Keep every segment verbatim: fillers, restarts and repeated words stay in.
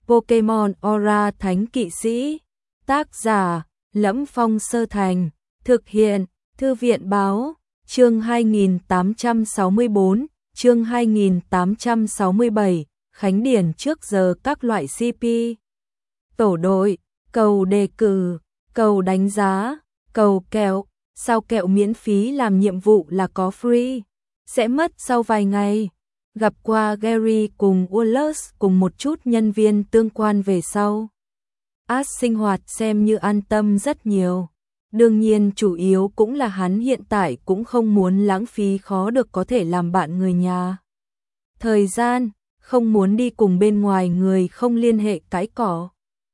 Pokemon Aura Thánh Kỵ Sĩ. Tác giả: Lẫm Phong Sơ Thành. Thực hiện: Thư viện Báo. Chương hai nghìn tám trăm sáu mươi bốn, chương hai nghìn tám trăm sáu mươi bảy, Khánh Điển trước giờ các loại xê pê. Tổ đội, cầu đề cử, cầu đánh giá, cầu kẹo, sao kẹo miễn phí làm nhiệm vụ là có free, sẽ mất sau vài ngày. Gặp qua Gary cùng Wallace cùng một chút nhân viên tương quan về sau. Ash sinh hoạt xem như an tâm rất nhiều. Đương nhiên chủ yếu cũng là hắn hiện tại cũng không muốn lãng phí khó được có thể làm bạn người nhà. Thời gian, không muốn đi cùng bên ngoài người không liên hệ cái cỏ.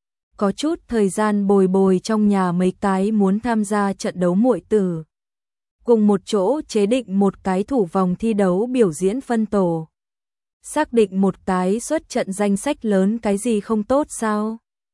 Có chút thời gian bồi bồi trong nhà mấy cái muốn tham gia trận đấu muội tử. Cùng một chỗ chế định một cái thủ vòng thi đấu biểu diễn phân tổ. Xác định một cái xuất trận danh sách lớn cái gì không tốt sao?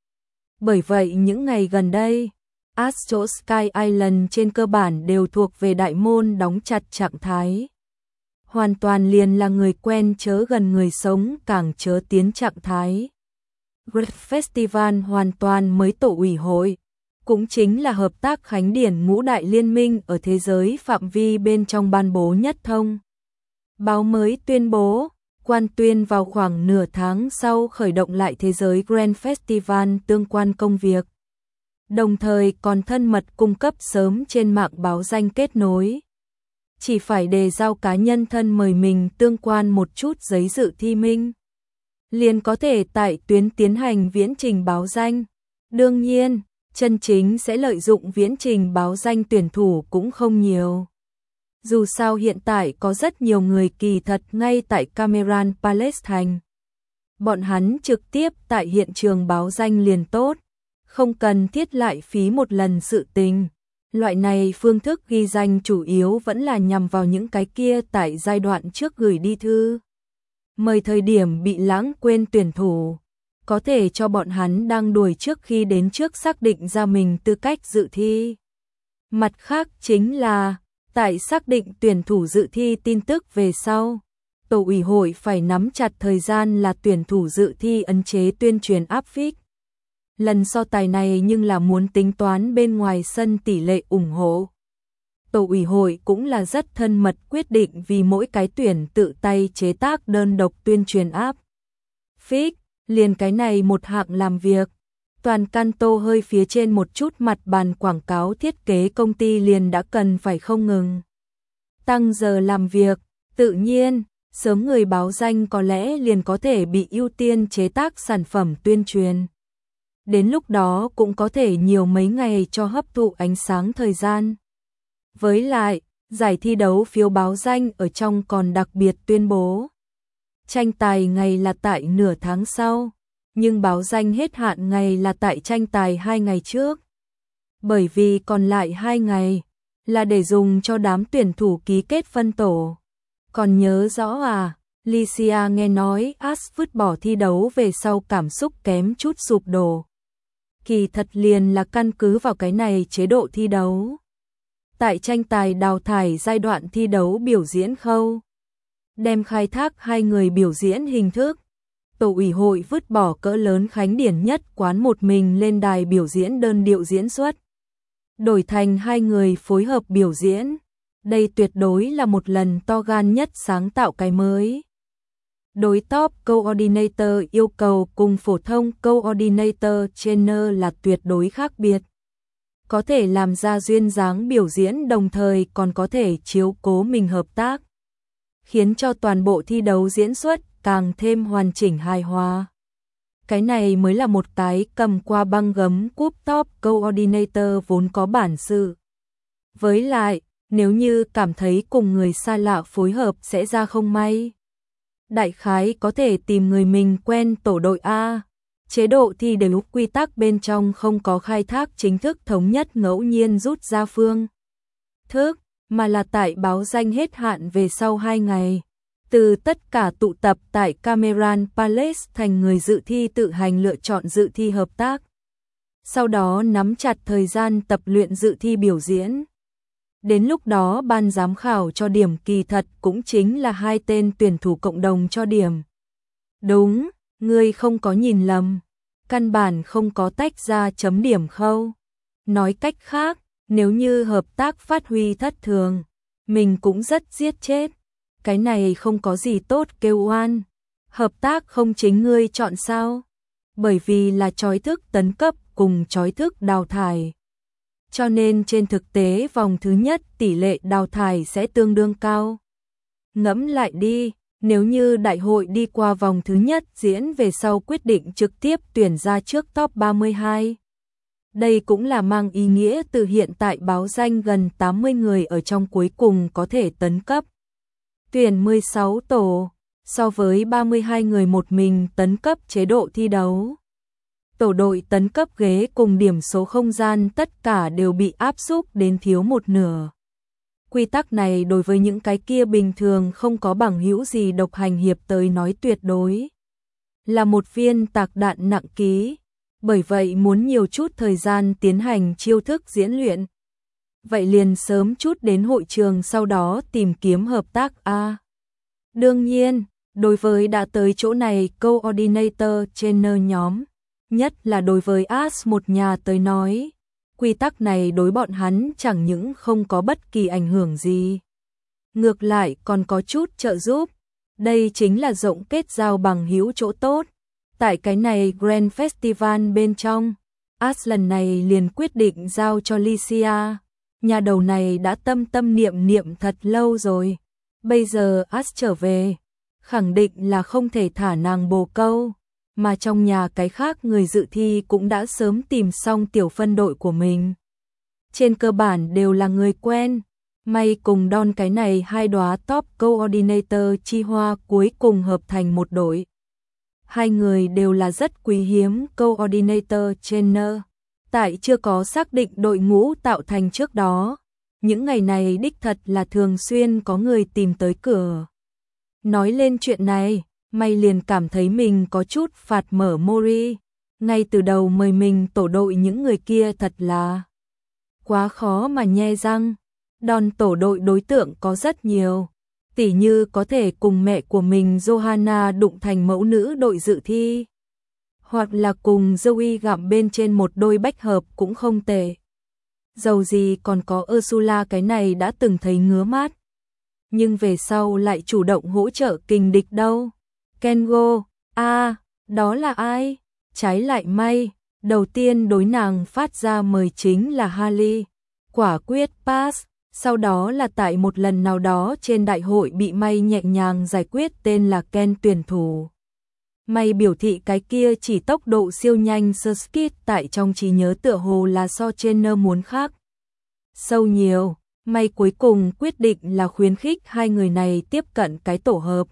Bởi vậy những ngày gần đây, Astro Sky Island trên cơ bản đều thuộc về đại môn đóng chặt trạng thái. Hoàn toàn liền là người quen chớ gần người sống càng chớ tiến trạng thái. Great Festival hoàn toàn mới tổ ủy hội, cũng chính là hợp tác Khánh Điển ngũ đại liên minh ở thế giới phạm vi bên trong ban bố nhất thông. Báo mới tuyên bố, quan tuyên vào khoảng nửa tháng sau khởi động lại thế giới Grand Festival tương quan công việc. Đồng thời còn thân mật cung cấp sớm trên mạng báo danh kết nối. Chỉ phải đề giao cá nhân thân mời mình tương quan một chút giấy dự thi minh. Liền có thể tại tuyến tiến hành viễn trình báo danh. Đương nhiên, chân chính sẽ lợi dụng viễn trình báo danh tuyển thủ cũng không nhiều. Dù sao hiện tại có rất nhiều người kỳ thật ngay tại Cameron Palace thành. Bọn hắn trực tiếp tại hiện trường báo danh liền tốt, không cần thiết lại phí một lần sự tình. Loại này phương thức ghi danh chủ yếu vẫn là nhằm vào những cái kia tại giai đoạn trước gửi đi thư. Mời thời điểm bị lãng quên tuyển thủ, có thể cho bọn hắn đang đuổi trước khi đến trước xác định ra mình tư cách dự thi. Mặt khác chính là, tại xác định tuyển thủ dự thi tin tức về sau, tổ ủy hội phải nắm chặt thời gian là tuyển thủ dự thi ấn chế tuyên truyền áp phích. Lần so tài này nhưng là muốn tính toán bên ngoài sân tỷ lệ ủng hộ. Tổ ủy hội cũng là rất thân mật quyết định vì mỗi cái tuyển tự tay chế tác đơn độc tuyên truyền áp phích, liền cái này một hạng làm việc. Toàn Kanto hơi phía trên một chút mặt bàn quảng cáo thiết kế công ty liền đã cần phải không ngừng tăng giờ làm việc, tự nhiên, sớm người báo danh có lẽ liền có thể bị ưu tiên chế tác sản phẩm tuyên truyền. Đến lúc đó cũng có thể nhiều mấy ngày cho hấp thụ ánh sáng thời gian. Với lại, giải thi đấu phiếu báo danh ở trong còn đặc biệt tuyên bố. Tranh tài ngày là tại nửa tháng sau, nhưng báo danh hết hạn ngày là tại tranh tài hai ngày trước. Bởi vì còn lại hai ngày, là để dùng cho đám tuyển thủ ký kết phân tổ. Còn nhớ rõ à, Licia nghe nói Ash vứt bỏ thi đấu về sau cảm xúc kém chút sụp đổ. Kỳ thật liền là căn cứ vào cái này chế độ thi đấu. Tại tranh tài đào thải giai đoạn thi đấu biểu diễn khâu, đem khai thác hai người biểu diễn hình thức. Tổ ủy hội vứt bỏ cỡ lớn Khánh Điển nhất quán một mình lên đài biểu diễn đơn điệu diễn xuất. Đổi thành hai người phối hợp biểu diễn. Đây tuyệt đối là một lần to gan nhất sáng tạo cái mới. Đối top coordinator yêu cầu cùng phổ thông coordinator trainer là tuyệt đối khác biệt. Có thể làm ra duyên dáng biểu diễn đồng thời còn có thể chiếu cố mình hợp tác. Khiến cho toàn bộ thi đấu diễn xuất càng thêm hoàn chỉnh hài hòa. Cái này mới là một cái cầm qua băng gấm cúp top coordinator vốn có bản sự. Với lại, nếu như cảm thấy cùng người xa lạ phối hợp sẽ ra không may, đại khái có thể tìm người mình quen tổ đội A. Chế độ thi đều quy tắc bên trong không có khai thác chính thức thống nhất ngẫu nhiên rút ra phương thức, mà là tại báo danh hết hạn về sau hai ngày. Từ tất cả tụ tập tại Cameron Palace thành người dự thi tự hành lựa chọn dự thi hợp tác. Sau đó nắm chặt thời gian tập luyện dự thi biểu diễn. Đến lúc đó ban giám khảo cho điểm kỳ thật cũng chính là hai tên tuyển thủ cộng đồng cho điểm. Đúng, ngươi không có nhìn lầm, căn bản không có tách ra chấm điểm khâu. Nói cách khác, nếu như hợp tác phát huy thất thường, mình cũng rất giết chết. Cái này không có gì tốt kêu oan. Hợp tác không chính ngươi chọn sao? Bởi vì là chói thức tấn cấp cùng chói thức đào thải. Cho nên trên thực tế vòng thứ nhất tỷ lệ đào thải sẽ tương đương cao. Ngẫm lại đi, nếu như đại hội đi qua vòng thứ nhất diễn về sau quyết định trực tiếp tuyển ra trước top ba mươi hai. Đây cũng là mang ý nghĩa từ hiện tại báo danh gần tám mươi người ở trong cuối cùng có thể tấn cấp. Tuyển mười sáu tổ, so với ba mươi hai người một mình tấn cấp chế độ thi đấu. Tổ đội tấn cấp ghế cùng điểm số không gian tất cả đều bị áp xúc đến thiếu một nửa. Quy tắc này đối với những cái kia bình thường không có bằng hữu gì độc hành hiệp tới nói tuyệt đối là một viên tạc đạn nặng ký. Bởi vậy muốn nhiều chút thời gian tiến hành chiêu thức diễn luyện. Vậy liền sớm chút đến hội trường sau đó tìm kiếm hợp tác A. Đương nhiên, đối với đã tới chỗ này coordinator trainer nhóm, nhất là đối với As một nhà tới nói, quy tắc này đối bọn hắn chẳng những không có bất kỳ ảnh hưởng gì. Ngược lại còn có chút trợ giúp, đây chính là rộng kết giao bằng hữu chỗ tốt. Tại cái này Grand Festival bên trong, As lần này liền quyết định giao cho Licia. Nhà đầu này đã tâm tâm niệm niệm thật lâu rồi. Bây giờ As trở về, khẳng định là không thể thả nàng bồ câu. Mà trong nhà cái khác người dự thi cũng đã sớm tìm xong tiểu phân đội của mình. Trên cơ bản đều là người quen. May cùng Don cái này hai đóa top coordinator chi hoa cuối cùng hợp thành một đội. Hai người đều là rất quý hiếm coordinator trainer. Tại chưa có xác định đội ngũ tạo thành trước đó, những ngày này đích thật là thường xuyên có người tìm tới cửa. Nói lên chuyện này, May liền cảm thấy mình có chút phạt mở Mori. Ngay từ đầu mời mình tổ đội những người kia thật là quá khó mà nhe răng. Đòn tổ đội đối tượng có rất nhiều. Tỉ như có thể cùng mẹ của mình Johanna đụng thành mẫu nữ đội dự thi. Hoặc là cùng Zoe gặm bên trên một đôi bách hợp cũng không tệ. Dầu gì còn có Ursula cái này đã từng thấy ngứa mắt. Nhưng về sau lại chủ động hỗ trợ kình địch đâu. Kengo, a à, đó là ai? Trái lại May, đầu tiên đối nàng phát ra mời chính là Harley. Quả quyết pass. Sau đó là tại một lần nào đó trên đại hội bị May nhẹ nhàng giải quyết tên là Ken tuyển thủ. May biểu thị cái kia chỉ tốc độ siêu nhanh sơ skit tại trong trí nhớ tựa hồ là so trainer muốn khác. Sâu nhiều, May cuối cùng quyết định là khuyến khích hai người này tiếp cận cái tổ hợp.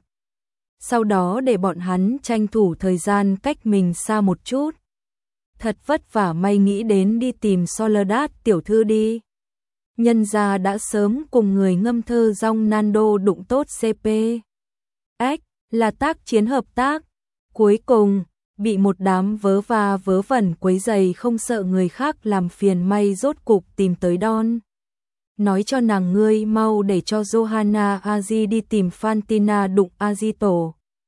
Sau đó để bọn hắn tranh thủ thời gian cách mình xa một chút. Thật vất vả May nghĩ đến đi tìm Soledad tiểu thư đi. Nhân gia đã sớm cùng người ngâm thơ rong Nando đụng tốt xê pê. Ếch, là tác chiến hợp tác. Cuối cùng, bị một đám vớ va vớ vẩn quấy giày không sợ người khác làm phiền May rốt cục tìm tới Don. Nói cho nàng ngươi mau để cho Johanna Aji đi tìm Fantina đụng Azito.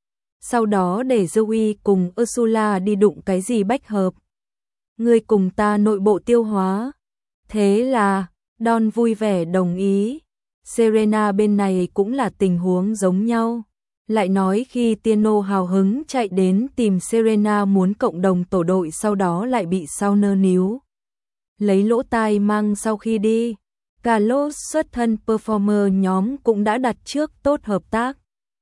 Sau đó để Zoe cùng Ursula đi đụng cái gì bách hợp. Ngươi cùng ta nội bộ tiêu hóa. Thế là Don vui vẻ đồng ý. Serena bên này cũng là tình huống giống nhau. Lại nói khi Tino hào hứng chạy đến tìm Serena muốn cộng đồng tổ đội sau đó lại bị sao nơ níu. Lấy lỗ tai mang sau khi đi. Carlos xuất thân performer nhóm cũng đã đặt trước tốt hợp tác.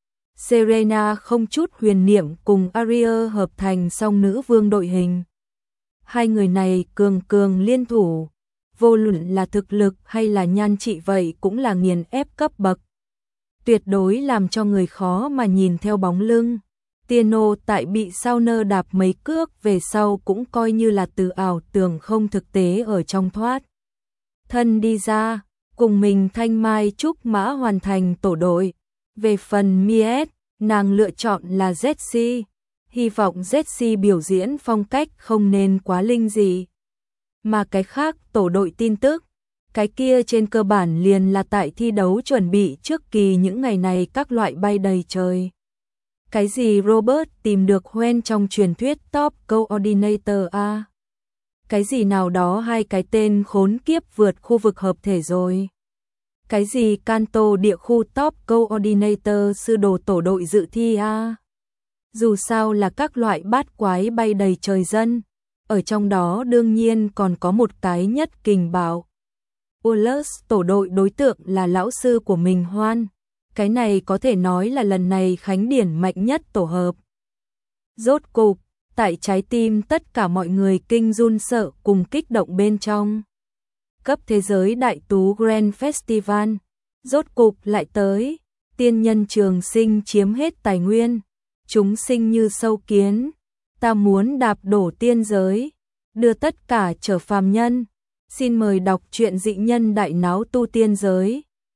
Serena không chút huyền niệm cùng Aria hợp thành song nữ vương đội hình. Hai người này cường cường liên thủ. Vô luận là thực lực hay là nhan trị vậy cũng là nghiền ép cấp bậc. Tuyệt đối làm cho người khó mà nhìn theo bóng lưng. Tino tại bị sao nơ đạp mấy cước về sau cũng coi như là từ ảo tưởng không thực tế ở trong thoát. Thân đi ra, cùng mình Thanh Mai Trúc Mã hoàn thành tổ đội. Về phần Miet, nàng lựa chọn là Jessie. Hy vọng Jessie biểu diễn phong cách không nên quá linh dị. Mà cái khác tổ đội tin tức, cái kia trên cơ bản liền là tại thi đấu chuẩn bị trước kỳ những ngày này các loại bay đầy trời. Cái gì Robert tìm được Gwen trong truyền thuyết Top Coordinator a? Cái gì nào đó hai cái tên khốn kiếp vượt khu vực hợp thể rồi. Cái gì Kanto địa khu Top Coordinator sư đồ tổ đội dự thi a? Dù sao là các loại bát quái bay đầy trời dân. Ở trong đó đương nhiên còn có một cái nhất kình bảo. Ullus tổ đội đối tượng là lão sư của mình Hoan. Cái này có thể nói là lần này khánh điển mạnh nhất tổ hợp. Rốt cục, tại trái tim tất cả mọi người kinh run sợ cùng kích động bên trong. Cấp thế giới đại tú Grand Festival, rốt cục lại tới, tiên nhân trường sinh chiếm hết tài nguyên, chúng sinh như sâu kiến, ta muốn đạp đổ tiên giới, đưa tất cả trở phàm nhân. Xin mời đọc truyện dị nhân đại náo tu tiên giới.